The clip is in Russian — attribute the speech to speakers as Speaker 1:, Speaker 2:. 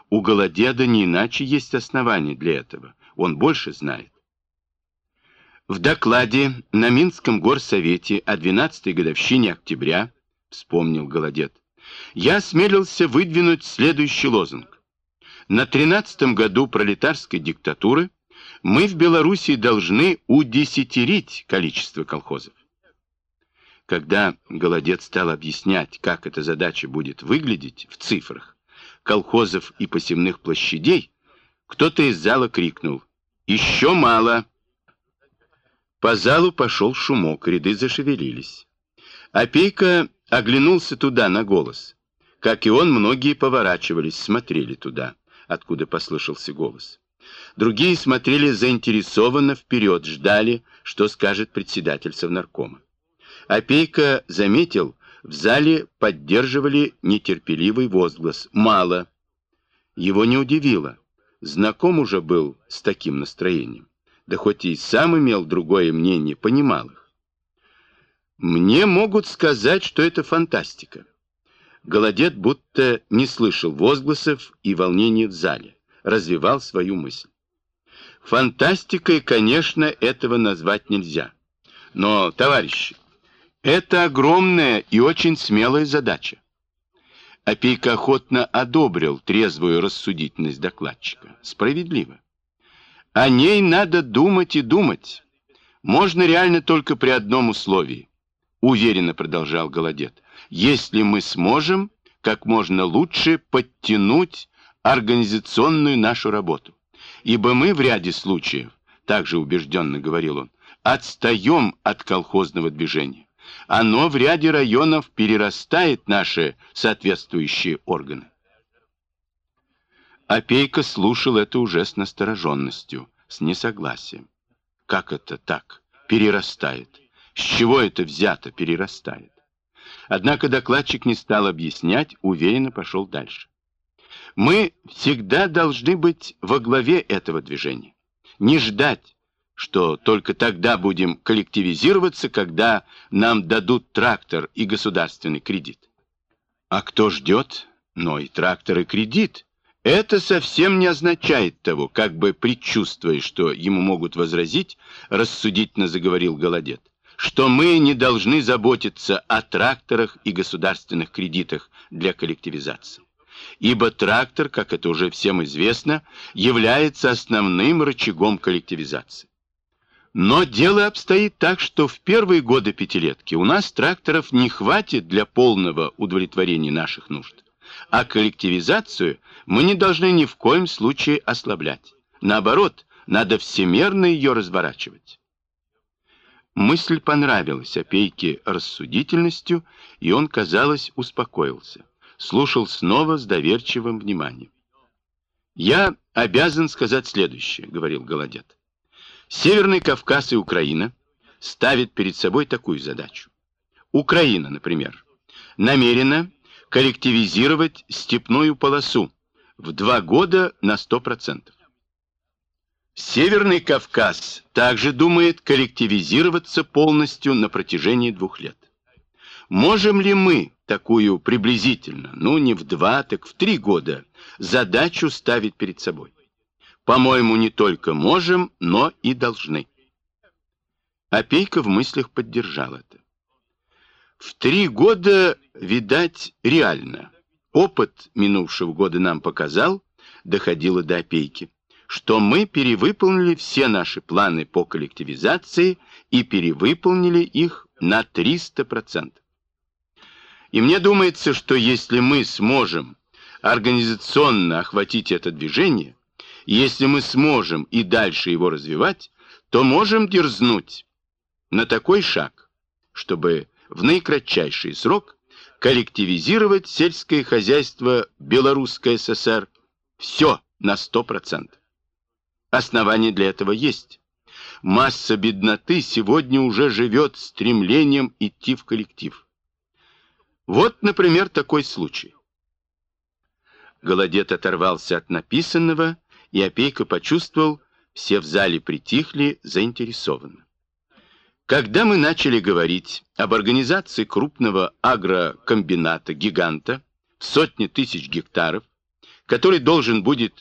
Speaker 1: У Голодеда не иначе есть основания для этого. Он больше знает. В докладе на Минском горсовете о 12-й годовщине октября, вспомнил Голодед, я осмелился выдвинуть следующий лозунг. На 13-м году пролетарской диктатуры мы в Белоруссии должны удесятерить количество колхозов. Когда Голодед стал объяснять, как эта задача будет выглядеть в цифрах, колхозов и посевных площадей, кто-то из зала крикнул: «Еще мало!» По залу пошел шумок, ряды зашевелились. Опейка оглянулся туда на голос. Как и он, многие поворачивались, смотрели туда, откуда послышался голос. Другие смотрели заинтересованно вперед, ждали, что скажет председатель Совнаркома. Опейка заметил, в зале поддерживали нетерпеливый возглас «Мало». Его не удивило. Знаком уже был с таким настроением. Да хоть и сам имел другое мнение, понимал их. Мне могут сказать, что это фантастика. Голодед будто не слышал возгласов и волнения в зале, развивал свою мысль. Фантастикой, конечно, этого назвать нельзя. Но, товарищи, это огромная и очень смелая задача. Опейка охотно одобрил трезвую рассудительность докладчика. Справедливо. О ней надо думать и думать. Можно реально только при одном условии. Уверенно продолжал Голодед. Если мы сможем как можно лучше подтянуть организационную нашу работу. Ибо мы в ряде случаев, также убежденно говорил он, отстаем от колхозного движения. Оно в ряде районов перерастает наши соответствующие органы. Опейка слушал это уже с настороженностью, с несогласием. Как это так? Перерастает. С чего это взято перерастает? Однако докладчик не стал объяснять, уверенно пошел дальше. Мы всегда должны быть во главе этого движения. Не ждать, что только тогда будем коллективизироваться, когда нам дадут трактор и государственный кредит. А кто ждет? Но и трактор, и кредит. Это совсем не означает того, как бы предчувствуя, что ему могут возразить, рассудительно заговорил Голодед, что мы не должны заботиться о тракторах и государственных кредитах для коллективизации. Ибо трактор, как это уже всем известно, является основным рычагом коллективизации. Но дело обстоит так, что в первые годы пятилетки у нас тракторов не хватит для полного удовлетворения наших нужд. А коллективизацию мы не должны ни в коем случае ослаблять. Наоборот, надо всемерно ее разворачивать. Мысль понравилась Опейке рассудительностью, и он, казалось, успокоился. Слушал снова с доверчивым вниманием. «Я обязан сказать следующее», — говорил Голодед. «Северный Кавказ и Украина ставят перед собой такую задачу. Украина, например, намерена коллективизировать степную полосу в 2 года на 100%. Северный Кавказ также думает коллективизироваться полностью на протяжении 2 лет. Можем ли мы такую приблизительно, не в 2, так в 3 года, задачу ставить перед собой? По-моему, не только можем, но и должны». Опейка в мыслях поддержал это. В 3 года, видать, реально. Опыт минувшего года нам показал, доходило до Опейки, что мы перевыполнили все наши планы по коллективизации и перевыполнили их на 300%. И мне думается, что если мы сможем организационно охватить это движение, если мы сможем и дальше его развивать, то можем дерзнуть на такой шаг, чтобы в наикратчайший срок коллективизировать сельское хозяйство Белорусской ССР все на 100%. Основания для этого есть. Масса бедноты сегодня уже живет стремлением идти в коллектив. Вот, например, такой случай. Голодед оторвался от написанного, и Опейка почувствовал, все в зале притихли заинтересованно. Когда мы начали говорить об организации крупного агрокомбината-гиганта в сотни тысяч гектаров, который должен будет